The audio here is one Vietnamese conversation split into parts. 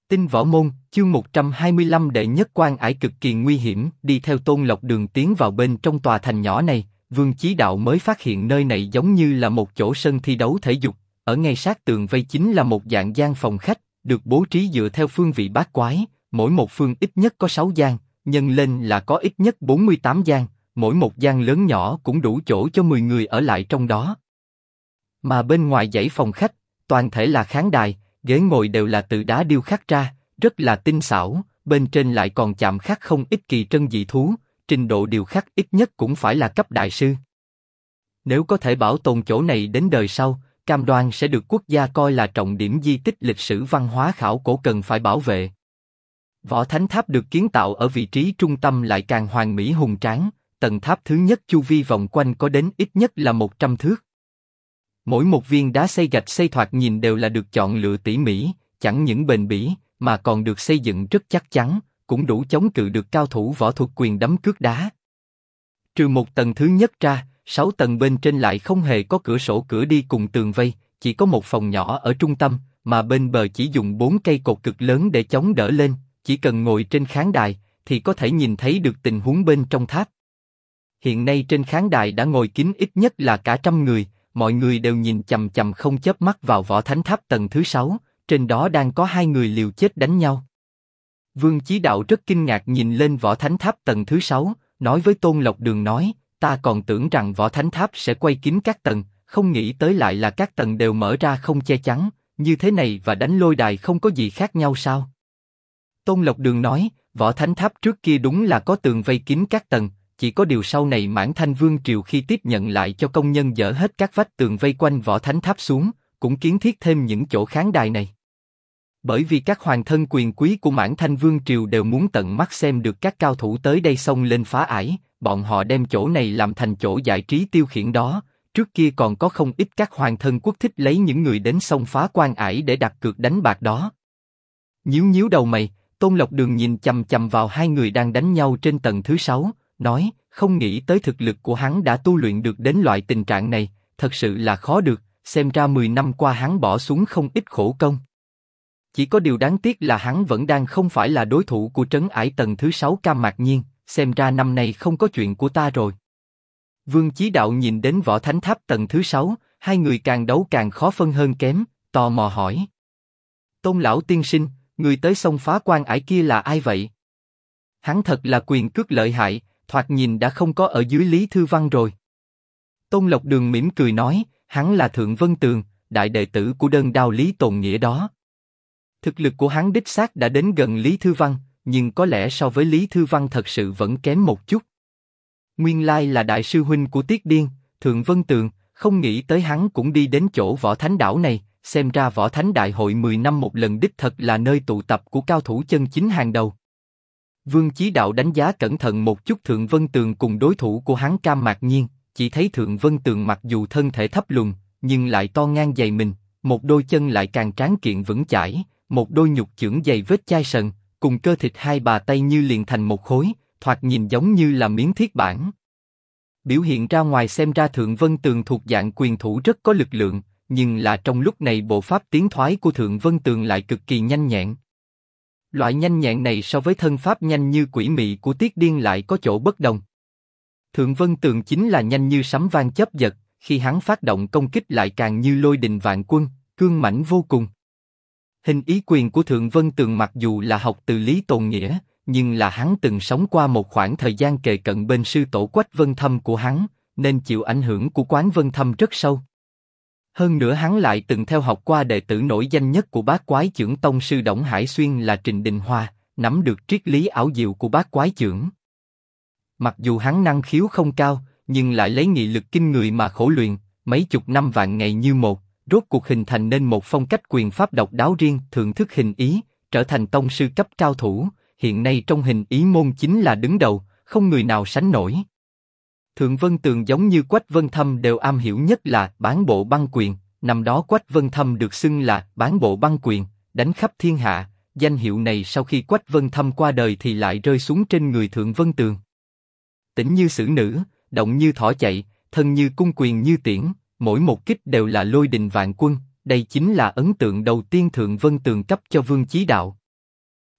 Tinh Võ Môn, chương 125 đệ nhất quan ải cực kỳ nguy hiểm. Đi theo Tôn Lộc Đường tiến vào bên trong tòa thành nhỏ này, Vương Chí Đạo mới phát hiện nơi này giống như là một chỗ sân thi đấu thể dục. Ở ngay sát tường vây chính là một dạng gian phòng khách, được bố trí dựa theo phương vị bát quái, mỗi một phương ít nhất có 6 gian, nhân lên là có ít nhất 48 gian, mỗi một gian lớn nhỏ cũng đủ chỗ cho 10 người ở lại trong đó. Mà bên ngoài dãy phòng khách, toàn thể là khán đài, ghế ngồi đều là từ đá điêu khắc ra, rất là tinh xảo, bên trên lại còn chạm khắc không ít kỳ trân dị thú, trình độ điêu khắc ít nhất cũng phải là cấp đại sư. Nếu có thể bảo tồn chỗ này đến đời sau, cam đoan sẽ được quốc gia coi là trọng điểm di tích lịch sử văn hóa khảo cổ cần phải bảo vệ. Võ Thánh Tháp được kiến tạo ở vị trí trung tâm lại càng hoàn mỹ hùng tráng, tầng tháp thứ nhất chu vi vòng quanh có đến ít nhất là 100 thước. Mỗi một viên đá xây gạch xây thoạt nhìn đều là được chọn lựa tỉ mỉ, chẳng những bền bỉ, mà còn được xây dựng rất chắc chắn, cũng đủ chống cự được cao thủ võ thuật quyền đấm cước đá. Trừ một tầng thứ nhất ra, 6 tầng bên trên lại không hề có cửa sổ cửa đi cùng tường vây, chỉ có một phòng nhỏ ở trung tâm, mà bên bờ chỉ dùng 4 cây cột cực lớn để chống đỡ lên, chỉ cần ngồi trên khán đài, thì có thể nhìn thấy được tình huống bên trong tháp. Hiện nay trên khán đài đã ngồi kín ít nhất là cả 100 người, mọi người đều nhìn chằm chằm không chớp mắt vào Võ Thánh Tháp tầng thứ 6, trên đó đang có 2 người liều chết đánh nhau. Vương Chí Đạo rất kinh ngạc nhìn lên Võ Thánh Tháp tầng thứ 6, nói với Tôn Lộc Đường nói, ta còn tưởng rằng Võ Thánh Tháp sẽ quay kín các tầng, không nghĩ tới lại là các tầng đều mở ra không che chắn, như thế này và đánh lôi đài không có gì khác nhau sao? Tôn Lộc Đường nói, Võ Thánh Tháp trước kia đúng là có tường vây kín các tầng, chỉ có điều sau này Mãn Thanh Vương triều khi tiếp nhận lại cho công nhân dỡ hết các vách tường vây quanh Võ Thánh Tháp xuống, cũng kiến thiết thêm những chỗ khán đài này. Bởi vì các hoàng thân quyền quý của Mãn Thanh Vương triều đều muốn tận mắt xem được các cao thủ tới đây xông lên phá ải, bọn họ đem chỗ này làm thành chỗ giải trí tiêu khiển đó. Trước kia còn có không ít các hoàng thân quốc thích lấy những người đến xông phá quan ải để đặt cược đánh bạc đó. Nhíu nhíu đầu mày, Tôn Lộc Đường nhìn chằm chằm vào 2 người đang đánh nhau trên tầng thứ 6, nói, không nghĩ tới thực lực của hắn đã tu luyện được đến loại tình trạng này, thật sự là khó được, xem ra 10 năm qua hắn bỏ xuống không ít khổ công. Chỉ có điều đáng tiếc là hắn vẫn đang không phải là đối thủ của trấn ải tầng thứ 6 Cam Mạc Nhiên, xem ra năm nay không có chuyện của ta rồi. Vương Chí Đạo nhìn đến Võ Thánh Tháp tầng thứ 6, 2 người càng đấu càng khó phân hơn kém, tò mò hỏi. Tôn lão tiên sinh, người tới xông phá quan ải kia là ai vậy? Hắn thật là quyền cước lợi hại, thoạt nhìn đã không có ở dưới Lý Thư Văn rồi. Tôn Lộc Đường mỉm cười nói, hắn là Thượng Vân Tường, đại đệ tử của đơn đao Lý Tồn Nghĩa đó. Thực lực của hắn đích xác đã đến gần Lý Thư Văn, nhưng có lẽ so với Lý Thư Văn thật sự vẫn kém một chút. Nguyên lai là đại sư huynh của Tiết Điên, Thượng Vân Tường, không nghĩ tới hắn cũng đi đến chỗ Võ Thánh đảo này, xem ra Võ Thánh đại hội 10 năm một lần đích thật là nơi tụ tập của cao thủ chân chính hàng đầu. Vương Chí Đạo đánh giá cẩn thận một chút Thượng Vân Tường cùng đối thủ của hắn Cam Mạc Nhiên, chỉ thấy Thượng Vân Tường mặc dù thân thể thấp lùn, nhưng lại to ngang dày mình, một đôi chân lại càng tráng kiện vững chãi, một đôi nhục chưởng dày vết chai sần, cùng cơ thịt hai bà tay như liền thành một khối, thoạt nhìn giống như là miếng thiết bản. Biểu hiện ra ngoài xem ra Thượng Vân Tường thuộc dạng quyền thủ rất có lực lượng, nhưng là trong lúc này bộ pháp tiến thoái của Thượng Vân Tường lại cực kỳ nhanh nhẹn. Loại nhanh nhẹn này so với thân pháp nhanh như quỷ mị của Tiết Điên lại có chỗ bất đồng. Thượng Vân Tường chính là nhanh như sấm vang chớp giật, khi hắn phát động công kích lại càng như lôi đình vạn quân, cương mãnh vô cùng. Hình ý quyền của Thượng Vân Tường mặc dù là học từ Lý Tồn Nghĩa, nhưng là hắn từng sống qua một khoảng thời gian kề cận bên sư tổ Quách Vân Thâm của hắn, nên chịu ảnh hưởng của Quán Vân Thâm rất sâu. Hơn nữa hắn lại từng theo học qua đệ tử nổi danh nhất của Bát Quái Chưởng tông sư Đổng Hải Xuyên là Trịnh Đình Hoa, nắm được triết lý ảo diệu của Bát Quái Chưởng. Mặc dù hắn năng khiếu không cao, nhưng lại lấy nghị lực kinh người mà khổ luyện, mấy chục năm vạn ngày như một, rốt cuộc hình thành nên một phong cách quyền pháp độc đáo riêng, thưởng thức hình ý, trở thành tông sư cấp cao thủ, hiện nay trong hình ý môn chính là đứng đầu, không người nào sánh nổi. Thượng Vân Tường giống như Quách Vân Thâm đều am hiểu nhất là bán bộ băng quyền, năm đó Quách Vân Thâm được xưng là bán bộ băng quyền, đánh khắp thiên hạ, danh hiệu này sau khi Quách Vân Thâm qua đời thì lại rơi xuống trên người Thượng Vân Tường. Tĩnh như xử nữ, động như thỏ chạy, thân như cung quyền như tiễn, mỗi một kích đều là lôi đình vạn quân, đây chính là ấn tượng đầu tiên Thượng Vân Tường cấp cho Vương Chí Đạo.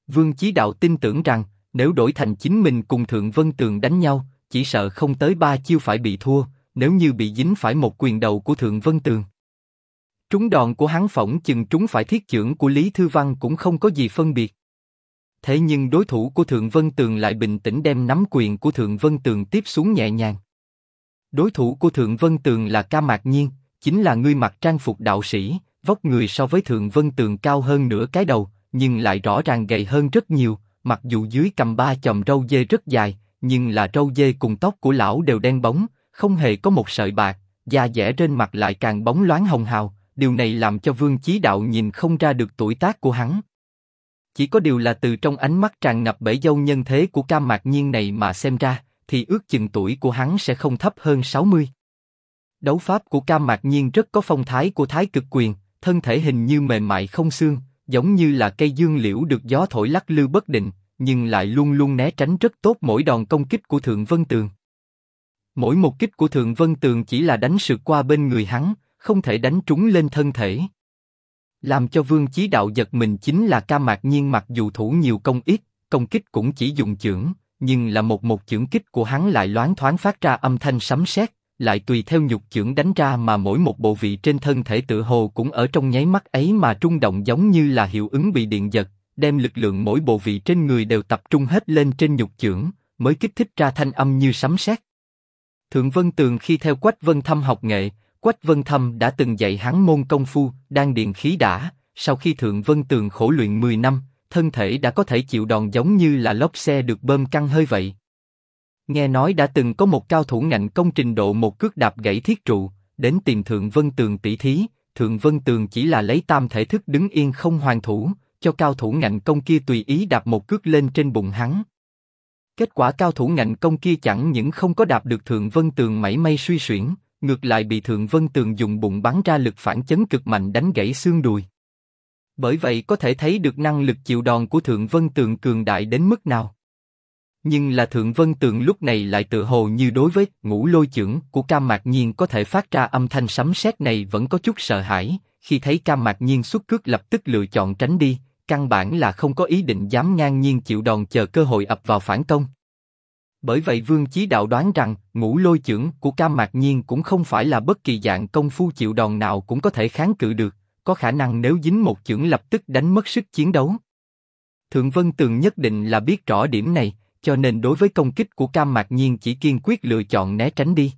Vương Chí Đạo tin tưởng rằng, nếu đổi thành chính mình cùng Thượng Vân Tường đánh nhau, chỉ sợ không tới 3 chiêu phải bị thua, nếu như bị dính phải một quyền đầu của Thượng Vân Tường. Trúng đòn của hắn phỏng chừng trúng phải thiết chưởng của Lý Thư Văn cũng không có gì phân biệt. Thế nhưng đối thủ của Thượng Vân Tường lại bình tĩnh đem nắm quyền của Thượng Vân Tường tiếp xuống nhẹ nhàng. Đối thủ của Thượng Vân Tường là Ca Mạc Nhiên, chính là người mặc trang phục đạo sĩ, vóc người so với Thượng Vân Tường cao hơn nửa cái đầu, nhưng lại rõ ràng gầy hơn rất nhiều, mặc dù dưới cằm 3 chòm râu dê rất dài, nhưng là râu dê cùng tóc của lão đều đen bóng, không hề có một sợi bạc, da dẻ trên mặt lại càng bóng loáng hồng hào, điều này làm cho Vương Chí Đạo nhìn không ra được tuổi tác của hắn. Chỉ có điều là từ trong ánh mắt tràn ngập bể dâu nhân thế của Ca Mạc Nhiên này mà xem ra, thì ước chừng tuổi của hắn sẽ không thấp hơn 60. Đấu pháp của Ca Mạc Nhiên rất có phong thái của Thái Cực Quyền, thân thể hình như mềm mại không xương, giống như là cây dương liễu được gió thổi lắc lư bất định, nhưng lại luôn luôn né tránh rất tốt mỗi đòn công kích của Thượng Vân Tường. Mỗi một kích của Thượng Vân Tường chỉ là đánh sượt qua bên người hắn, không thể đánh trúng lên thân thể. Làm cho Vương Chí Đạo giật mình chính là Ca Mạc Nhiên mặc dù thủ nhiều công ít, công kích cũng chỉ dùng chưởng, nhưng là một chưởng kích của hắn lại loáng thoáng phát ra âm thanh sấm sét, lại tùy theo nhục chưởng đánh ra mà mỗi một bộ vị trên thân thể tựa hồ cũng ở trong nháy mắt ấy mà rung động giống như là hiệu ứng bị điện giật, đem lực lượng mỗi bộ vị trên người đều tập trung hết lên trên nhục chưởng, mới kích thích ra thanh âm như sấm sét. Thượng Vân Tường khi theo Quách Vân Thâm học nghệ, Quách Vân Thâm đã từng dạy hắn môn công phu, đan điền khí đả, sau khi Thượng Vân Tường khổ luyện 10 năm, thân thể đã có thể chịu đòn giống như là lốp xe được bơm căng hơi vậy. Nghe nói đã từng có một cao thủ ngạnh công trình độ một cước đạp gãy thiết trụ, đến tìm Thượng Vân Tường tỷ thí, Thượng Vân Tường chỉ là lấy tam thể thức đứng yên không hoàn thủ, cho cao thủ ngạnh công kia tùy ý đạp một cước lên trên bụng hắn. Kết quả cao thủ ngạnh công kia chẳng những không có đạp được Thượng Vân Tường mảy may suy xuyển, ngược lại bị Thượng Vân Tường dùng bụng bắn ra lực phản chấn cực mạnh đánh gãy xương đùi. Bởi vậy có thể thấy được năng lực chịu đòn của Thượng Vân Tường cường đại đến mức nào. Nhưng là Thượng Vân Tường lúc này lại tự hồ như đối với ngũ lôi chưởng của Ca Mạc Nhiên có thể phát ra âm thanh sấm sét này vẫn có chút sợ hãi, khi thấy Ca Mạc Nhiên xuất cước lập tức lựa chọn tránh đi, căn bản là không có ý định dám ngang nhiên chịu đòn chờ cơ hội ập vào phản công. Bởi vậy Vương Chí Đạo đoán rằng ngũ lôi chưởng của Ca Mạc Nhiên cũng không phải là bất kỳ dạng công phu chịu đòn nào cũng có thể kháng cự được, có khả năng nếu dính một chưởng lập tức đánh mất sức chiến đấu. Thượng Vân Tường nhất định là biết rõ điểm này, cho nên đối với công kích của Ca Mạc Nhiên chỉ kiên quyết lựa chọn né tránh đi.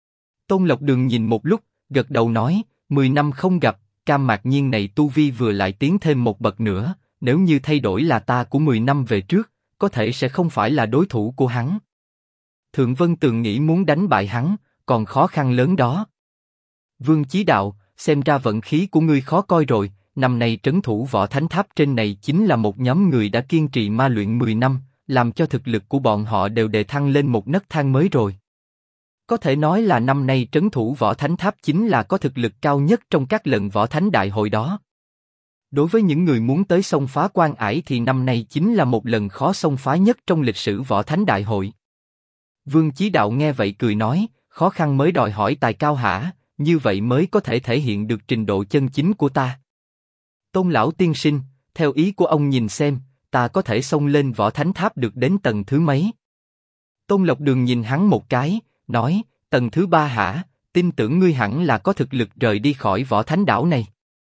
Tôn Lộc Đường nhìn một lúc, gật đầu nói, 10 năm không gặp, Ca Mạc Nhiên này tu vi vừa lại tiến thêm một bậc nữa, nếu như thay đổi là ta của 10 năm về trước, có thể sẽ không phải là đối thủ của hắn. Thượng Vân Tường nghĩ muốn đánh bại hắn, còn khó khăn lớn đó. Vương Chí Đạo, xem ra vận khí của ngươi khó coi rồi, năm nay trấn thủ Võ Thánh Tháp trên này chính là một nhóm người đã kiên trì ma luyện 10 năm, làm cho thực lực của bọn họ đều đề thăng lên một nấc thang mới rồi. Có thể nói là năm nay trấn thủ Võ Thánh Tháp chính là có thực lực cao nhất trong các lần Võ Thánh Đại hội đó. Đối với những người muốn tới xông phá Quan Ải thì năm nay chính là một lần khó xông phá nhất trong lịch sử Võ Thánh Đại hội. Vương Chí Đạo nghe vậy cười nói, khó khăn mới đòi hỏi tài cao hả, như vậy mới có thể thể hiện được trình độ chân chính của ta. Tôn lão tiên sinh, theo ý của ông nhìn xem, ta có thể xông lên Võ Thánh Tháp được đến tầng thứ mấy? Tôn Lộc Đường nhìn hắn một cái, nói, tầng thứ 3 hả, tin tưởng ngươi hẳn là có thực lực rời đi khỏi Võ Thánh đảo này.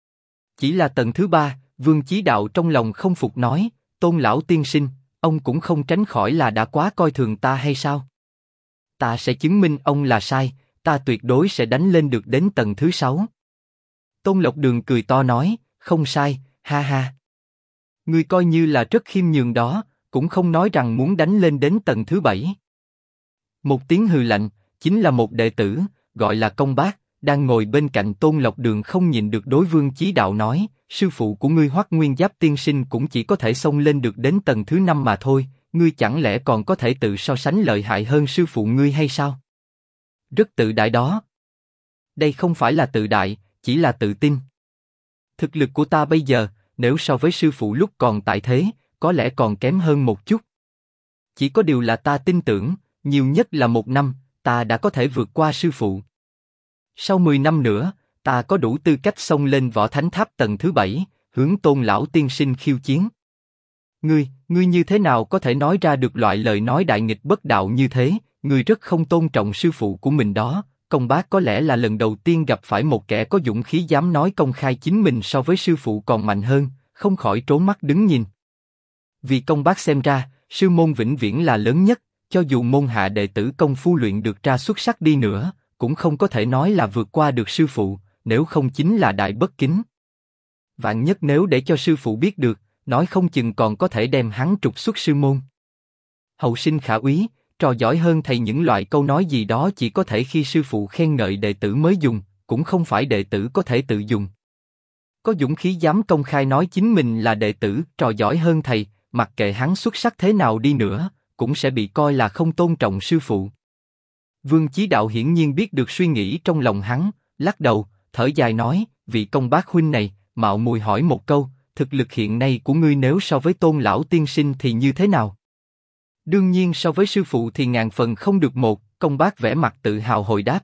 Chỉ là tầng thứ 3, Vương Chí Đạo trong lòng không phục nói, Tôn lão tiên sinh, ông cũng không tránh khỏi là đã quá coi thường ta hay sao? Ta sẽ chứng minh ông là sai, ta tuyệt đối sẽ đánh lên được đến tầng thứ 6. Tôn Lộc Đường cười to nói, không sai, ha ha. Ngươi coi như là rất khiêm nhường đó, cũng không nói rằng muốn đánh lên đến tầng thứ 7. Một tiếng hừ lạnh, chính là một đệ tử, gọi là Công Bác, đang ngồi bên cạnh Tôn Lộc Đường không nhìn được đối Vương Chí Đạo nói, sư phụ của ngươi Hoắc Nguyên Giáp tiên sinh cũng chỉ có thể xông lên được đến tầng thứ 5 mà thôi, ngươi chẳng lẽ còn có thể tự so sánh lợi hại hơn sư phụ ngươi hay sao? Rất tự đại đó. Đây không phải là tự đại, chỉ là tự tin. Thực lực của ta bây giờ, nếu so với sư phụ lúc còn tại thế, có lẽ còn kém hơn một chút. Chỉ có điều là ta tin tưởng, nhiều nhất là 1 năm, ta đã có thể vượt qua sư phụ. Sau 10 năm nữa, ta có đủ tư cách xông lên Võ Thánh Tháp tầng thứ 7, hướng Tôn lão tiên sinh khiêu chiến. ngươi như thế nào có thể nói ra được loại lời nói đại nghịch bất đạo như thế, ngươi rất không tôn trọng sư phụ của mình đó. Công bác có lẽ là lần đầu tiên gặp phải một kẻ có dũng khí dám nói công khai chính mình so với sư phụ còn mạnh hơn, không khỏi trốn mắt đứng nhìn. Vì công bác xem ra, sư môn vĩnh viễn là lớn nhất, cho dù môn hạ đệ tử công phu luyện được ra xuất sắc đi nữa, cũng không có thể nói là vượt qua được sư phụ, nếu không chính là đại bất kính. Vạn nhất nếu để cho sư phụ biết được, nói không chừng còn có thể đem hắn trục xuất sư môn. Hậu sinh khả úy, trò giỏi hơn thầy, những loại câu nói gì đó chỉ có thể khi sư phụ khen ngợi đệ tử mới dùng, cũng không phải đệ tử có thể tự dùng. Có dũng khí dám công khai nói chính mình là đệ tử, trò giỏi hơn thầy, mặc kệ hắn xuất sắc thế nào đi nữa, cũng sẽ bị coi là không tôn trọng sư phụ. Vương Chí Đạo hiển nhiên biết được suy nghĩ trong lòng hắn, lắc đầu, thở dài nói, vị công bác huynh này, mạo muội hỏi một câu, thực lực hiện nay của ngươi nếu so với Tôn lão tiên sinh thì như thế nào? Đương nhiên so với sư phụ thì ngàn phần không được một, công bác vẻ mặt tự hào hồi đáp.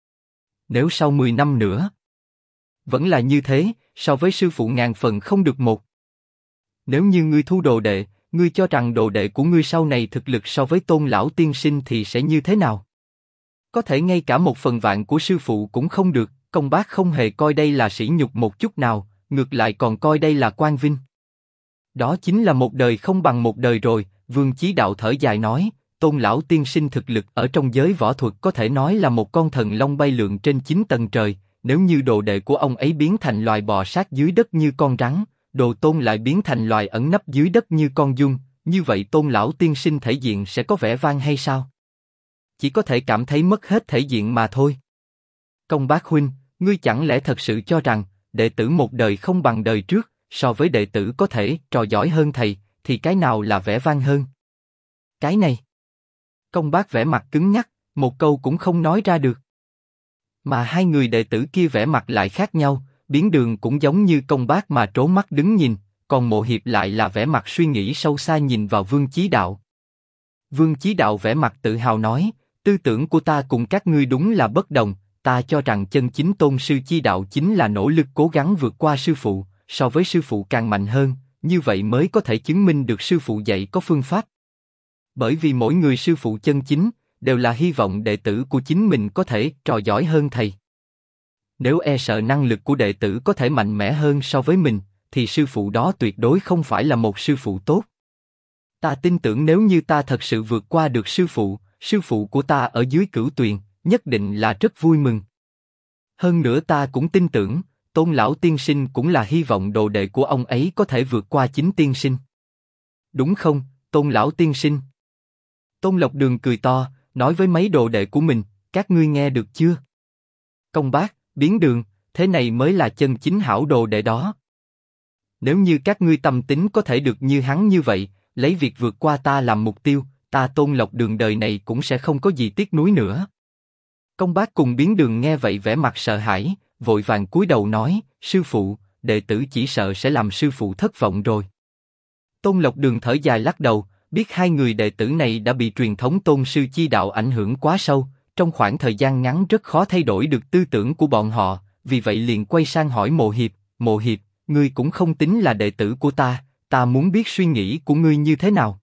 Nếu sau 10 năm nữa, vẫn là như thế, so với sư phụ ngàn phần không được một. Nếu như ngươi thu đồ đệ, ngươi cho rằng đồ đệ của ngươi sau này thực lực so với Tôn lão tiên sinh thì sẽ như thế nào? Có thể ngay cả 1/1000 của sư phụ cũng không được, công bác không hề coi đây là sỉ nhục một chút nào, ngược lại còn coi đây là quang vinh. Đó chính là một đời không bằng một đời rồi. Vương Chí Đạo thở dài nói, Tôn lão tiên sinh thực lực ở trong giới võ thuật có thể nói là một con thần long bay lượn trên 9 tầng trời, nếu như đồ đệ của ông ấy biến thành loài bò sát dưới đất như con rắn, đồ Tôn lại biến thành loài ẩn nấp dưới đất như con giun, như vậy Tôn lão tiên sinh thể diện sẽ có vẻ vang hay sao? Chỉ có thể cảm thấy mất hết thể diện mà thôi. Công bác huynh, ngươi chẳng lẽ thật sự cho rằng đệ tử một đời không bằng đời trước, so với đệ tử có thể trò giỏi hơn thầy, thì cái nào là vẻ vang hơn? Cái này. Công bác vẻ mặt cứng nhắc, một câu cũng không nói ra được. Mà hai người đệ tử kia vẻ mặt lại khác nhau, Biến Đường cũng giống như công bác mà trố mắt đứng nhìn, còn Mộ Hiệp lại là vẻ mặt suy nghĩ sâu xa nhìn vào Vương Chí Đạo. Vương Chí Đạo vẻ mặt tự hào nói, tư tưởng của ta cùng các ngươi đúng là bất đồng, ta cho rằng chân chính tôn sư chi đạo chính là nỗ lực cố gắng vượt qua sư phụ, so với sư phụ càng mạnh hơn, như vậy mới có thể chứng minh được sư phụ dạy có phương pháp. Bởi vì mỗi người sư phụ chân chính, đều là hy vọng đệ tử của chính mình có thể trò giỏi hơn thầy. Nếu e sợ năng lực của đệ tử có thể mạnh mẽ hơn so với mình, thì sư phụ đó tuyệt đối không phải là một sư phụ tốt. Ta tin tưởng nếu như ta thật sự vượt qua được sư phụ của ta ở dưới Cửu Tuyền, nhất định là rất vui mừng. Hơn nữa ta cũng tin tưởng, Tôn lão tiên sinh cũng là hy vọng đồ đệ của ông ấy có thể vượt qua chính tiên sinh. Đúng không, Tôn lão tiên sinh? Tôn Lộc Đường cười to, nói với mấy đồ đệ của mình, các ngươi nghe được chưa? Công bác, Biến Đường, thế này mới là chân chính hảo đồ đệ đó. Nếu như các ngươi tâm tính có thể được như hắn như vậy, lấy việc vượt qua ta làm mục tiêu, ta Tôn Lộc Đường đời này cũng sẽ không có gì tiếc nuối nữa. Công bác cùng Biến Đường nghe vậy vẻ mặt sợ hãi, vội vàng cúi đầu nói, sư phụ, đệ tử chỉ sợ sẽ làm sư phụ thất vọng rồi. Tôn Lộc Đường thở dài lắc đầu, biết hai người đệ tử này đã bị truyền thống tôn sư chi đạo ảnh hưởng quá sâu, trong khoảng thời gian ngắn rất khó thay đổi được tư tưởng của bọn họ, vì vậy liền quay sang hỏi Mộ Hiệp, ngươi cũng không tính là đệ tử của ta muốn biết suy nghĩ của ngươi như thế nào.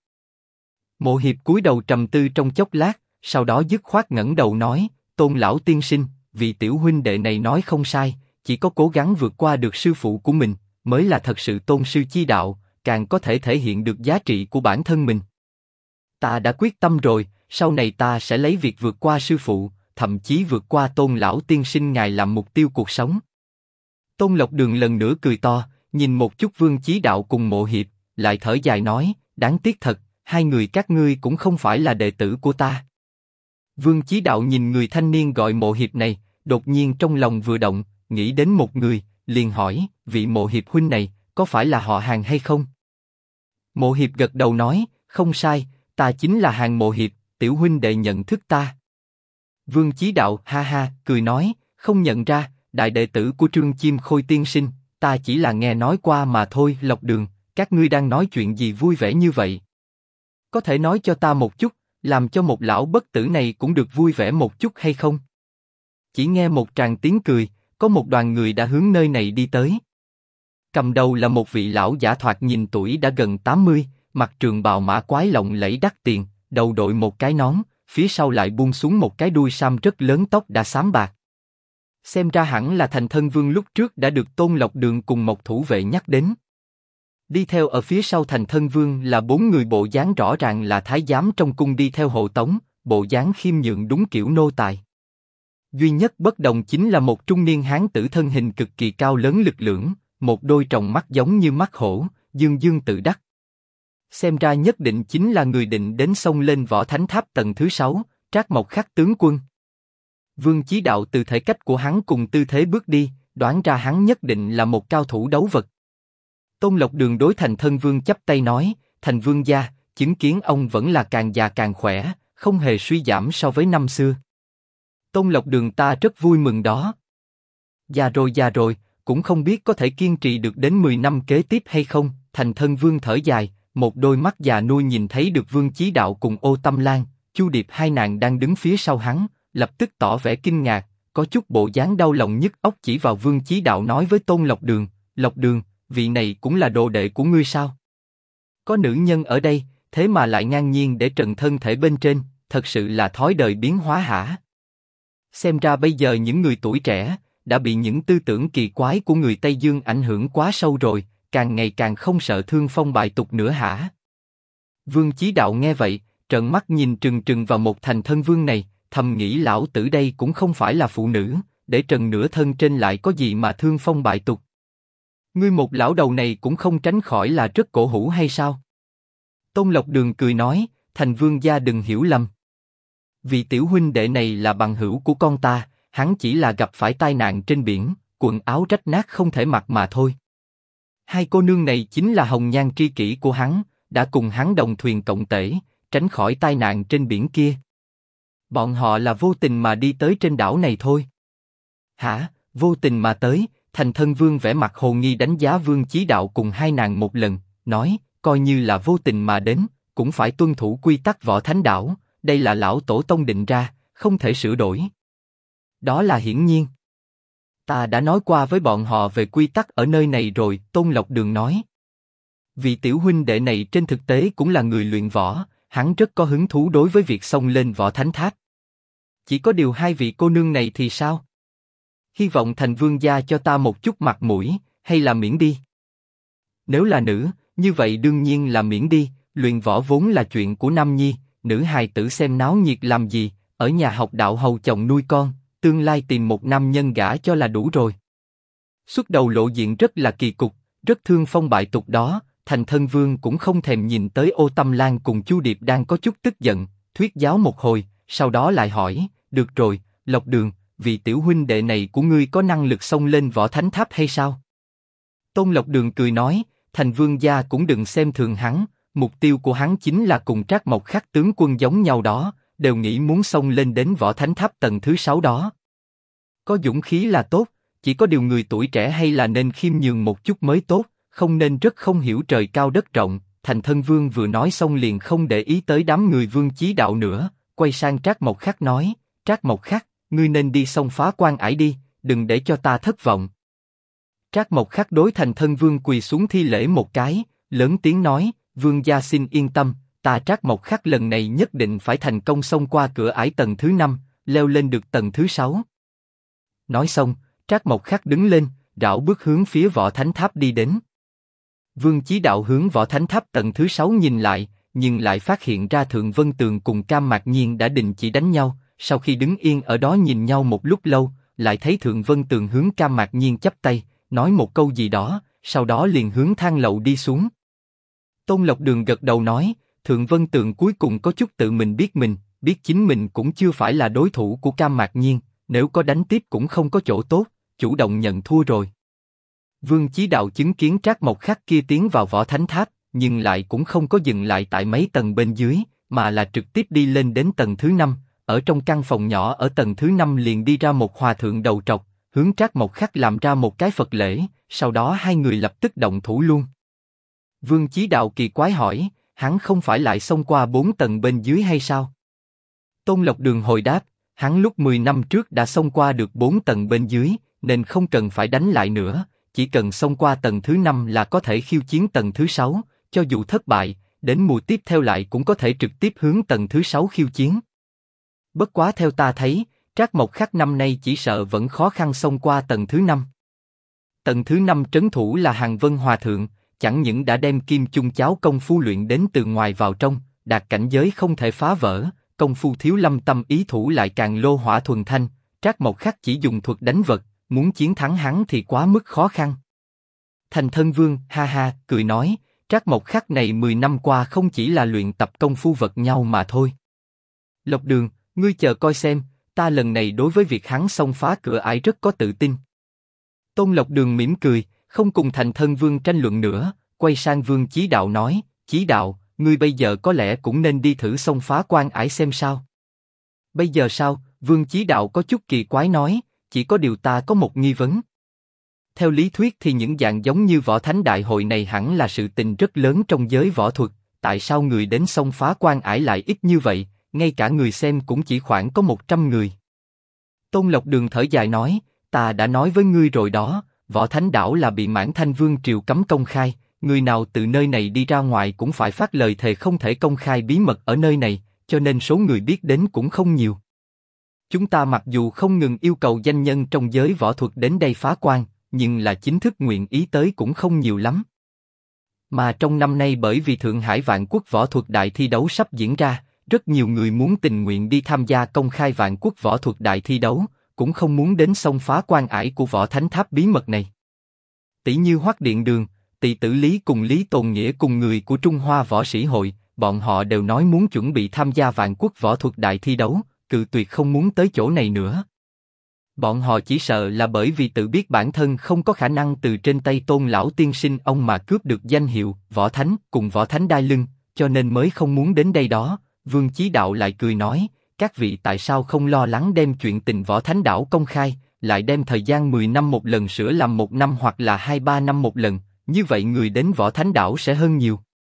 Mộ Hiệp cúi đầu trầm tư trong chốc lát, sau đó dứt khoát ngẩng đầu nói, Tôn lão tiên sinh, vị tiểu huynh đệ này nói không sai, chỉ có cố gắng vượt qua được sư phụ của mình, mới là thật sự tôn sư chi đạo, càng có thể thể hiện được giá trị của bản thân mình. Ta đã quyết tâm rồi, sau này ta sẽ lấy việc vượt qua sư phụ, thậm chí vượt qua Tôn lão tiên sinh ngài làm mục tiêu cuộc sống. Tôn Lộc Đường lần nữa cười to, nhìn một chút Vương Chí Đạo cùng Mộ Hiệp, lại thở dài nói, đáng tiếc thật, hai người các ngươi cũng không phải là đệ tử của ta. Vương Chí Đạo nhìn người thanh niên gọi Mộ Hiệp này, đột nhiên trong lòng vừa động, nghĩ đến một người, liền hỏi, vị Mộ Hiệp huynh này, có phải là họ Hàng hay không? Mộ Hiệp gật đầu nói, không sai, ta chính là Hàng Mộ Hiệp, tiểu huynh đệ nhận thức ta. Vương Chí Đạo ha ha, cười nói, không nhận ra, đại đệ tử của Trương Chim Khôi tiên sinh, ta chỉ là nghe nói qua mà thôi. Lộc Đường, các ngươi đang nói chuyện gì vui vẻ như vậy? Có thể nói cho ta một chút, làm cho một lão bất tử này cũng được vui vẻ một chút hay không? Chỉ nghe một tràng tiếng cười, có một đoàn người đã hướng nơi này đi tới. Cầm đầu là một vị lão giả thoạt nhìn tuổi đã gần 80, mặc trường bào mã quái lộng lẫy đắt tiền, đầu đội một cái nón, phía sau lại buông xuống một cái đuôi sam rất lớn, tóc đã xám bạc. Xem ra hẳn là Thành Thân Vương lúc trước đã được Tôn Lộc Đường cùng một thủ vệ nhắc đến. Đi theo ở phía sau Thành Thân Vương là 4 người, bộ dáng rõ ràng là thái giám trong cung đi theo hộ tống, bộ dáng khiêm nhượng đúng kiểu nô tài. Duy nhất bất đồng chính là một trung niên hán tử thân hình cực kỳ cao lớn lực lưỡng, một đôi tròng mắt giống như mắt hổ, dương dương tự đắc. Xem ra nhất định chính là người định đến xông lên Võ Thánh Tháp tầng thứ 6, Trác Mộc Khắc tướng quân. Vương Chí Đạo từ thể cách của hắn cùng tư thế bước đi, đoán ra hắn nhất định là một cao thủ đấu vật. Tôn Lộc Đường đối Thành Thân Vương chắp tay nói, Thành Vương gia, chứng kiến ông vẫn là càng già càng khỏe, không hề suy giảm so với năm xưa. Tôn Lộc Đường ta rất vui mừng đó. Già rồi, cũng không biết có thể kiên trì được đến 10 năm kế tiếp hay không. Thành Thân Vương thở dài, một đôi mắt già nuôi nhìn thấy được Vương Chí Đạo cùng Ô Tâm Lan, Chu Điệp hai nàng đang đứng phía sau hắn, lập tức tỏ vẻ kinh ngạc, có chút bộ dáng đau lòng nhức óc, chỉ vào Vương Chí Đạo nói với Tôn Lộc Đường, Lộc Đường, vị này cũng là đồ đệ của ngươi sao? Có nữ nhân ở đây, thế mà lại ngang nhiên để trần thân thể bên trên, thật sự là thói đời biến hóa hả? Xem ra bây giờ những người tuổi trẻ đã bị những tư tưởng kỳ quái của người Tây Dương ảnh hưởng quá sâu rồi, càng ngày càng không sợ thương phong bại tục nữa hả? Vương Chí Đạo nghe vậy, trợn mắt nhìn trừng trừng vào một Thành Thân Vương này, thầm nghĩ lão tử đây cũng không phải là phụ nữ, để trần nửa thân trên lại có gì mà thương phong bại tục. Ngươi một lão đầu này cũng không tránh khỏi là rất cổ hủ hay sao? Tôn Lộc Đường cười nói, Thành Vương gia đừng hiểu lầm. Vì tiểu huynh đệ này là bằng hữu của con ta, hắn chỉ là gặp phải tai nạn trên biển, quần áo rách nát không thể mặc mà thôi. Hai cô nương này chính là hồng nhan tri kỷ của hắn, đã cùng hắn đồng thuyền cộng tể, tránh khỏi tai nạn trên biển kia. Bọn họ là vô tình mà đi tới trên đảo này thôi. Hả? Vô tình mà tới? Thành Thân Vương vẻ mặt hồ nghi đánh giá Vương Chí Đạo cùng hai nàng một lần, nói, coi như là vô tình mà đến, cũng phải tuân thủ quy tắc Võ Thánh Đảo, đây là lão tổ tông định ra, không thể sửa đổi. Đó là hiển nhiên. Ta đã nói qua với bọn họ về quy tắc ở nơi này rồi, Tôn Lộc Đường nói. Vì tiểu huynh đệ này trên thực tế cũng là người luyện võ, hắn rất có hứng thú đối với việc xông lên Võ Thánh Tháp. Chỉ có điều hai vị cô nương này thì sao? Hy vọng Thành Vương gia cho ta một chút mặt mũi, hay là miễn đi? Nếu là nữ, như vậy đương nhiên là miễn đi, luyện võ vốn là chuyện của nam nhi, nữ hài tử xem náo nhiệt làm gì, ở nhà học đạo hầu chồng nuôi con, tương lai tìm một nam nhân gả cho là đủ rồi. Xuất đầu lộ diện rất là kỳ cục, rất thương phong bại tục đó. Thành Thân Vương cũng không thèm nhìn tới Ô Tâm Lan cùng Chu Điệp đang có chút tức giận, thuyết giáo một hồi, sau đó lại hỏi, được rồi, Lộc Đường, vị tiểu huynh đệ này của ngươi có năng lực xông lên Võ Thánh Tháp hay sao? Tôn Lộc Đường cười nói, Thành Vương gia cũng đừng xem thường hắn, mục tiêu của hắn chính là cùng Trác Mộc Khắc tướng quân giống nhau đó, đều nghĩ muốn xông lên đến Võ Thánh Tháp tầng thứ 6 đó. Có dũng khí là tốt, chỉ có điều người tuổi trẻ hay là nên khiêm nhường một chút mới tốt, không nên rất không hiểu trời cao đất rộng. Thành Thân Vương vừa nói xong liền không để ý tới đám người Vương Chí Đạo nữa, quay sang Trác Mộc Khắc nói, Trác Mộc Khắc, ngươi nên đi xông phá quan ải đi, đừng để cho ta thất vọng. Trác Mộc Khắc đối Thành Thân Vương quỳ xuống thi lễ một cái, lớn tiếng nói, Vương gia xin yên tâm, ta Trác Mộc Khắc lần này nhất định phải thành công xông qua cửa ải tầng thứ 5, leo lên được tầng thứ 6. Nói xong, Trác Mộc Khắc đứng lên, rảo bước hướng phía Võ Thánh Tháp đi đến. Vương Chí Đạo hướng Võ Thánh Tháp tầng thứ 6 nhìn lại, nhưng lại phát hiện ra Thượng Vân Tường cùng Cam Mạc Nhiên đã đình chỉ đánh nhau. Sau khi đứng yên ở đó nhìn nhau một lúc lâu, lại thấy Thượng Vân Tường hướng Cam Mạc Nhiên chắp tay, nói một câu gì đó, sau đó liền hướng thang lầu đi xuống. Tôn Lộc Đường gật đầu nói, Thượng Vân Tường cuối cùng có chút tự mình, biết chính mình cũng chưa phải là đối thủ của Cam Mạc Nhiên, nếu có đánh tiếp cũng không có chỗ tốt, chủ động nhận thua rồi. Vương Chí Đạo chứng kiến Trác Mộc Khắc kia tiến vào Võ Thánh Tháp, nhưng lại cũng không có dừng lại tại mấy tầng bên dưới, mà là trực tiếp đi lên đến tầng thứ 5. Ở trong căn phòng nhỏ ở tầng thứ 5 liền đi ra một hòa thượng đầu trọc, hướng Trác Mộc Khắc làm ra một cái Phật lễ, sau đó hai người lập tức động thủ luôn. Vương Chí Đạo kỳ quái hỏi, hắn không phải lại xông qua 4 tầng bên dưới hay sao? Tôn Lộc Đường hồi đáp, hắn lúc 10 năm trước đã xông qua được 4 tầng bên dưới, nên không cần phải đánh lại nữa, chỉ cần xông qua tầng thứ 5 là có thể khiêu chiến tầng thứ 6, cho dù thất bại, đến mùa tiếp theo lại cũng có thể trực tiếp hướng tầng thứ 6 khiêu chiến. Bất quá theo ta thấy, Trác Mộc Khắc năm nay chỉ sợ vẫn khó khăn xông qua tầng thứ 5. Tầng thứ 5 trấn thủ là Hàn Vân Hòa Thượng, chẳng những đã đem Kim Chung Cháo công phu luyện đến từ ngoài vào trong, đạt cảnh giới không thể phá vỡ, công phu Thiếu Lâm tâm ý thủ lại càng lô hỏa thuần thanh, Trác Mộc Khắc chỉ dùng thuật đánh vật, muốn chiến thắng hắn thì quá mức khó khăn. Thành Thân Vương ha ha cười nói, Trác Mộc Khắc này 10 năm qua không chỉ là luyện tập công phu vật nhau mà thôi. Lộc Đường, ngươi chờ coi xem, ta lần này đối với việc hắn xông phá cửa ải rất có tự tin. Tôn Lộc Đường mỉm cười, không cùng Thành Thân Vương tranh luận nữa, quay sang Vương Chí Đạo nói, Chí Đạo, ngươi bây giờ có lẽ cũng nên đi thử xông phá quan ải xem sao. Bây giờ sao? Vương Chí Đạo có chút kỳ quái nói, chỉ có điều ta có một nghi vấn. Theo lý thuyết thì những dạng giống như võ thánh đại hội này hẳn là sự tình rất lớn trong giới võ thuật, tại sao người đến xông phá quan ải lại ít như vậy, ngay cả người xem cũng chỉ khoảng có 100 người. Tôn Lộc Đường thở dài nói, ta đã nói với ngươi rồi đó, võ thánh đảo là bị Mãn Thanh Vương triều cấm công khai, người nào từ nơi này đi ra ngoài cũng phải phát lời thề không thể công khai bí mật ở nơi này, cho nên số người biết đến cũng không nhiều. Chúng ta mặc dù không ngừng yêu cầu danh nhân trong giới võ thuật đến đây phá quan, nhưng là chính thức nguyện ý tới cũng không nhiều lắm. Mà trong năm nay bởi vì Thượng Hải Vạn Quốc võ thuật đại thi đấu sắp diễn ra, rất nhiều người muốn tình nguyện đi tham gia công khai Vạn Quốc võ thuật đại thi đấu, cũng không muốn đến xông phá quan ải của võ thánh tháp bí mật này. Tỷ như Hoắc Điện Đường, Tỳ Tử Lý cùng Lý Tồn Nghĩa cùng người của Trung Hoa Võ Sĩ Hội, bọn họ đều nói muốn chuẩn bị tham gia Vạn Quốc võ thuật đại thi đấu, cự tuyệt không muốn tới chỗ này nữa. Bọn họ chỉ sợ là bởi vì tự biết bản thân không có khả năng từ trên tay Tôn lão tiên sinh ông mà cướp được danh hiệu võ thánh cùng võ thánh đai lưng, cho nên mới không muốn đến đây đó. Vương Chí Đạo lại cười nói, các vị tại sao không lo lắng đem chuyện tình võ thánh đảo công khai, lại đem thời gian 10 năm một lần sửa làm 1 năm hoặc là 2-3 năm một lần, như vậy người đến võ thánh đảo sẽ hơn nhiều.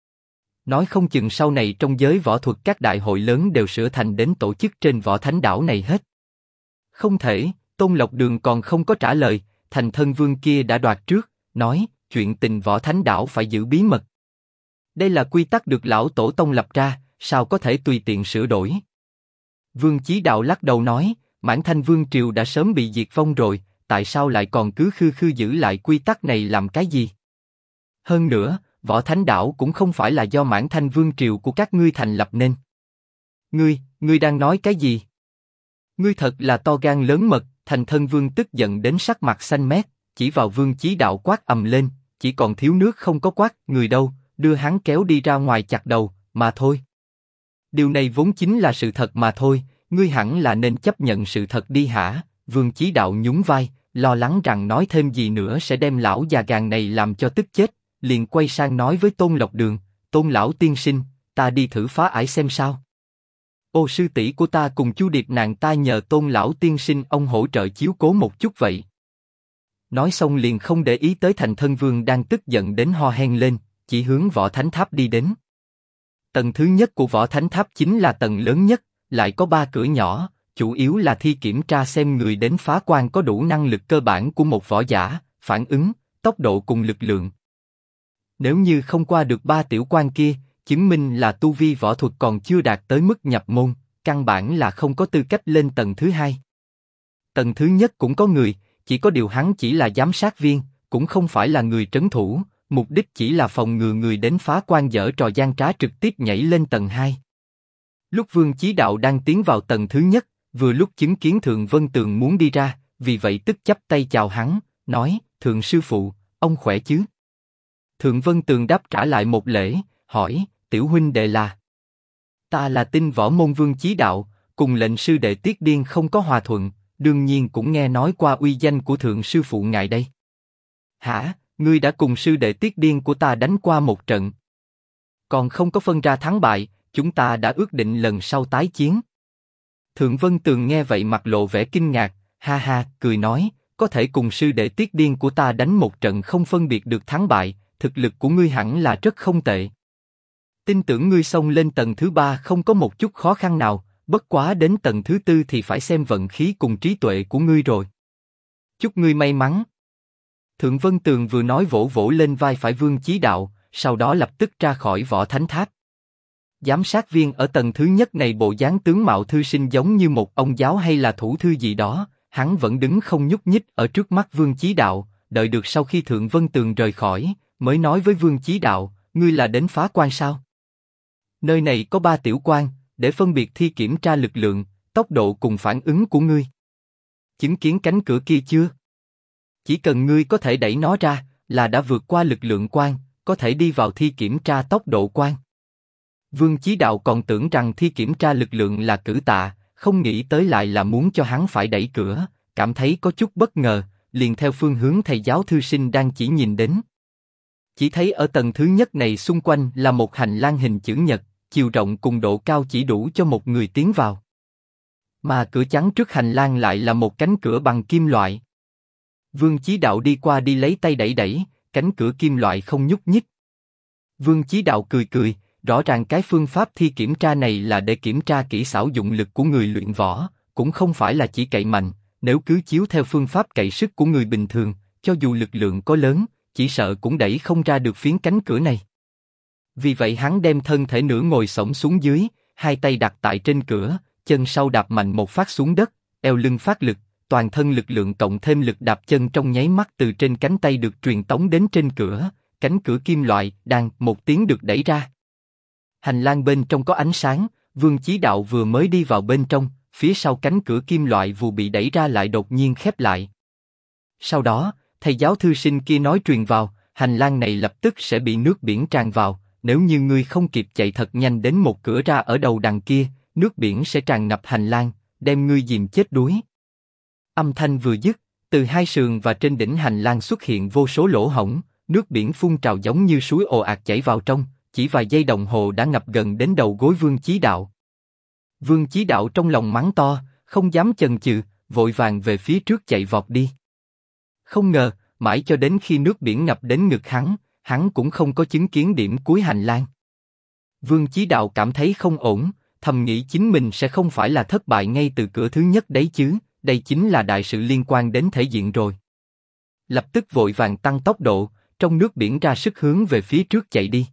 Nói không chừng sau này trong giới võ thuật các đại hội lớn đều sửa thành đến tổ chức trên võ thánh đảo này hết. Không thể. Tôn Lộc Đường còn không có trả lời, Thành Thân Vương kia đã đoạt trước, nói, chuyện tình võ thánh đảo phải giữ bí mật. Đây là quy tắc được lão tổ tông lập ra, sao có thể tùy tiện sửa đổi. Vương Chí Đạo lắc đầu nói, Mãn Thanh Vương triều đã sớm bị diệt vong rồi, tại sao lại còn cứ khư khư giữ lại quy tắc này làm cái gì? Hơn nữa, võ thánh đảo cũng không phải là do Mãn Thanh Vương triều của các ngươi thành lập nên. Ngươi đang nói cái gì? Ngươi thật là to gan lớn mật. Thành Thân Vương tức giận đến sắc mặt xanh mét, chỉ vào Vương Chí Đạo quát ầm lên, chỉ còn thiếu nước không có quát, người đâu, đưa hắn kéo đi ra ngoài chặt đầu, mà thôi. Điều này vốn chính là sự thật mà thôi, ngươi hẳn là nên chấp nhận sự thật đi hả? Vương Chí Đạo nhún vai, lo lắng rằng nói thêm gì nữa sẽ đem lão già gàn này làm cho tức chết, liền quay sang nói với Tôn Lộc Đường, Tôn lão tiên sinh, ta đi thử phá ải xem sao. Ô sư tỷ của ta cùng Chu Điệp nàng ta nhờ Tôn lão tiên sinh ông hỗ trợ chiếu cố một chút vậy. Nói xong liền không để ý tới Thành Thân Vương đang tức giận đến ho hen lên, chỉ hướng võ thánh tháp đi đến. Tầng thứ nhất của võ thánh tháp chính là tầng lớn nhất, lại có 3 cửa nhỏ, chủ yếu là thi kiểm tra xem người đến phá quan có đủ năng lực cơ bản của một võ giả, phản ứng, tốc độ cùng lực lượng. Nếu như không qua được 3 tiểu quan kia, chứng minh là tu vi võ thuật còn chưa đạt tới mức nhập môn, căn bản là không có tư cách lên tầng thứ 2. Tầng thứ nhất cũng có người, chỉ có điều hắn chỉ là giám sát viên, cũng không phải là người trấn thủ, mục đích chỉ là phòng ngừa người đến phá quan dở trò gian trá trực tiếp nhảy lên tầng 2. Lúc Vương Chí Đạo đang tiến vào tầng thứ nhất, vừa lúc chứng kiến Thượng Vân Tường muốn đi ra, vì vậy tức chắp tay chào hắn, nói, Thượng sư phụ, ông khỏe chứ? Thượng Vân Tường đáp trả lại một lễ, hỏi, tiểu huynh đệ là? Ta là Tinh Võ Môn Vương Chí Đạo, cùng lệnh sư đệ Tiết Điên không có hòa thuận, đương nhiên cũng nghe nói qua uy danh của Thượng sư phụ ngài đây. Hả, ngươi đã cùng sư đệ Tiết Điên của ta đánh qua một trận? Còn không có phân ra thắng bại, chúng ta đã ước định lần sau tái chiến. Thượng Vân Tường nghe vậy mặt lộ vẻ kinh ngạc, ha ha, cười nói, có thể cùng sư đệ Tiết Điên của ta đánh một trận không phân biệt được thắng bại, thực lực của ngươi hẳn là rất không tệ. Tin tưởng ngươi xông lên tầng thứ 3 không có một chút khó khăn nào, bất quá đến tầng thứ 4 thì phải xem vận khí cùng trí tuệ của ngươi rồi. Chúc ngươi may mắn. Thượng Vân Tường vừa nói vỗ vỗ lên vai phải Vương Chí Đạo, sau đó lập tức ra khỏi võ thánh tháp. Giám sát viên ở tầng thứ nhất này bộ dáng tướng mạo thư sinh giống như một ông giáo hay là thủ thư gì đó, hắn vẫn đứng không nhúc nhích ở trước mắt Vương Chí Đạo, đợi được sau khi Thượng Vân Tường rời khỏi, mới nói với Vương Chí Đạo, ngươi là đến phá quan sao? Nơi này có 3 tiểu quan, để phân biệt thi kiểm tra lực lượng, tốc độ cùng phản ứng của ngươi. Chứng kiến cánh cửa kia chưa? Chỉ cần ngươi có thể đẩy nó ra, là đã vượt qua lực lượng quan, có thể đi vào thi kiểm tra tốc độ quan. Vương Chí Đạo còn tưởng rằng thi kiểm tra lực lượng là cử tạ, không nghĩ tới lại là muốn cho hắn phải đẩy cửa, cảm thấy có chút bất ngờ, liền theo phương hướng thầy giáo thư sinh đang chỉ nhìn đến. Chỉ thấy ở tầng thứ nhất này xung quanh là một hành lang hình chữ nhật, chiều rộng cùng độ cao chỉ đủ cho một người tiến vào. Mà cửa chắn trước hành lang lại là một cánh cửa bằng kim loại. Vương Chí Đạo đi qua đi lấy tay đẩy đẩy, cánh cửa kim loại không nhúc nhích. Vương Chí Đạo cười cười, rõ ràng cái phương pháp thi kiểm tra này là để kiểm tra kỹ xảo dụng lực của người luyện võ, cũng không phải là chỉ cậy mạnh. Nếu cứ chiếu theo phương pháp cậy sức của người bình thường, cho dù lực lượng có lớn, chỉ sợ cũng đẩy không ra được phiến cánh cửa này. Vì vậy hắn đem thân thể nửa ngồi xổm xuống dưới, hai tay đặt tại trên cửa, chân sau đạp mạnh một phát xuống đất, eo lưng phát lực, toàn thân lực lượng cộng thêm lực đạp chân trong nháy mắt từ trên cánh tay được truyền tống đến trên cửa, cánh cửa kim loại đang một tiếng được đẩy ra. Hành lang bên trong có ánh sáng, Vương Chí Đạo vừa mới đi vào bên trong, phía sau cánh cửa kim loại vừa bị đẩy ra lại đột nhiên khép lại. Sau đó, thầy giáo thư sinh kia nói truyền vào, hành lang này lập tức sẽ bị nước biển tràn vào, nếu như ngươi không kịp chạy thật nhanh đến một cửa ra ở đầu đằng kia, nước biển sẽ tràn ngập hành lang, đem ngươi dìm chết đuối. Âm thanh vừa dứt, từ hai sườn và trên đỉnh hành lang xuất hiện vô số lỗ hổng, nước biển phun trào giống như suối ồ ạt chảy vào trong, chỉ vài giây đồng hồ đã ngập gần đến đầu gối Vương Chí Đạo. Vương Chí Đạo trong lòng mắng to, không dám chần chừ, vội vàng về phía trước chạy vọt đi. Không ngờ, mãi cho đến khi nước biển ngập đến ngực hắn cũng không có chứng kiến điểm cuối hành lang. Vương Chí Đạo cảm thấy không ổn, thầm nghĩ chính mình sẽ không phải là thất bại ngay từ cửa thứ nhất đấy chứ, đây chính là đại sự liên quan đến thể diện rồi. Lập tức vội vàng tăng tốc độ, trong nước biển ra sức hướng về phía trước chạy đi.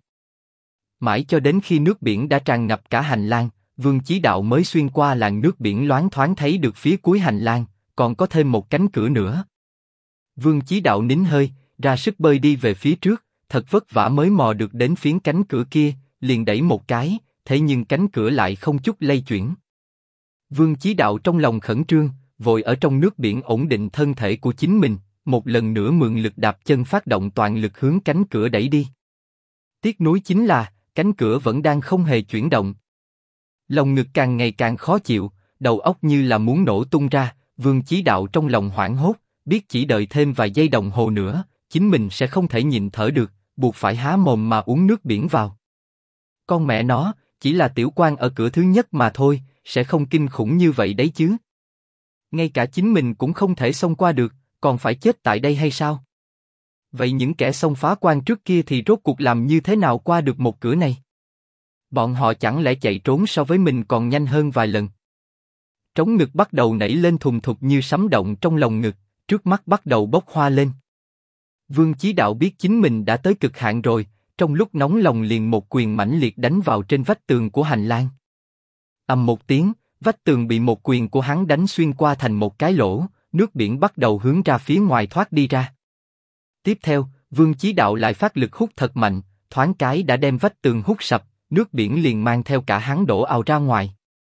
Mãi cho đến khi nước biển đã tràn ngập cả hành lang, Vương Chí Đạo mới xuyên qua làn nước biển loáng thoáng thấy được phía cuối hành lang, còn có thêm một cánh cửa nữa. Vương Chí Đạo nín hơi, ra sức bơi đi về phía trước, thật vất vả mới mò được đến phiến cánh cửa kia, liền đẩy một cái, thế nhưng cánh cửa lại không chút lay chuyển. Vương Chí Đạo trong lòng khẩn trương, vội ở trong nước biển ổn định thân thể của chính mình, một lần nữa mượn lực đạp chân phát động toàn lực hướng cánh cửa đẩy đi. Tiếc nuối chính là, cánh cửa vẫn đang không hề chuyển động. Lòng ngực càng ngày càng khó chịu, đầu óc như là muốn nổ tung ra, Vương Chí Đạo trong lòng hoảng hốt, biết chỉ đợi thêm vài giây đồng hồ nữa, chính mình sẽ không thể nhịn thở được, buộc phải há mồm mà uống nước biển vào. Con mẹ nó, chỉ là tiểu quan ở cửa thứ nhất mà thôi, sẽ không kinh khủng như vậy đấy chứ. Ngay cả chính mình cũng không thể xông qua được, còn phải chết tại đây hay sao? Vậy những kẻ xông phá quan trước kia thì rốt cuộc làm như thế nào qua được một cửa này? Bọn họ chẳng lẽ chạy trốn so với mình còn nhanh hơn vài lần? Trống ngực bắt đầu nảy lên thùng thục như sấm động trong lòng ngực, trước mắt bắt đầu bốc hoa lên. Vương Chí Đạo biết chính mình đã tới cực hạn rồi, trong lúc nóng lòng liền một quyền mãnh liệt đánh vào trên vách tường của hành lang. Ầm một tiếng, vách tường bị một quyền của hắn đánh xuyên qua thành một cái lỗ, nước biển bắt đầu hướng ra phía ngoài thoát đi ra. Tiếp theo, Vương Chí Đạo lại phát lực hút thật mạnh, thoáng cái đã đem vách tường hút sập, nước biển liền mang theo cả hắn đổ ào ra ngoài.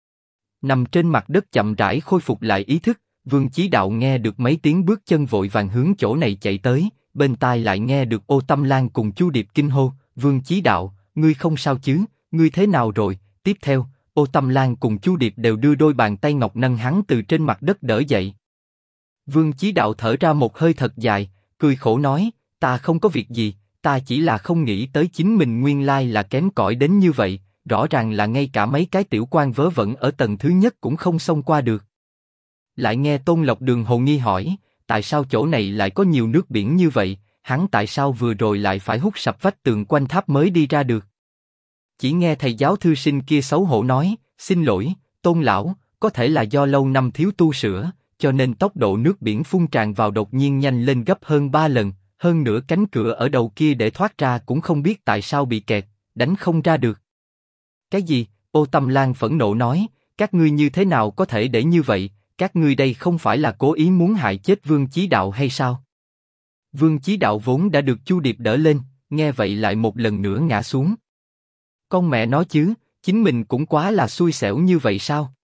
Nằm trên mặt đất chậm rãi khôi phục lại ý thức, Vương Chí Đạo nghe được mấy tiếng bước chân vội vàng hướng chỗ này chạy tới, bên tai lại nghe được Ô Tâm Lan cùng Chu Điệp kinh hô, Vương Chí Đạo, ngươi không sao chứ, ngươi thế nào rồi? Tiếp theo, Ô Tâm Lan cùng Chu Điệp đều đưa đôi bàn tay ngọc nâng hắn từ trên mặt đất đỡ dậy. Vương Chí Đạo thở ra một hơi thật dài, cười khổ nói, ta không có việc gì, ta chỉ là không nghĩ tới chính mình nguyên lai là kém cỏi đến như vậy, rõ ràng là ngay cả mấy cái tiểu quan vớ vẩn ở tầng thứ nhất cũng không xông qua được. Lại nghe Tôn Lộc Đường hồ nghi hỏi, tại sao chỗ này lại có nhiều nước biển như vậy, hắn tại sao vừa rồi lại phải hút sập vách tường quanh tháp mới đi ra được? Chỉ nghe thầy giáo thư sinh kia xấu hổ nói, xin lỗi, Tôn lão, có thể là do lâu năm thiếu tu sửa, cho nên tốc độ nước biển phun tràn vào đột nhiên nhanh lên gấp hơn 3 lần, hơn nữa cánh cửa ở đầu kia để thoát ra cũng không biết tại sao bị kẹt, đánh không ra được. Cái gì? Ô Tâm Lan phẫn nộ nói, các ngươi như thế nào có thể để như vậy, các ngươi đây không phải là cố ý muốn hại chết Vương Chí Đạo hay sao? Vương Chí Đạo vốn đã được Chu Điệp đỡ lên, nghe vậy lại một lần nữa ngã xuống. Con mẹ nó chứ, chính mình cũng quá là xui xẻo như vậy sao?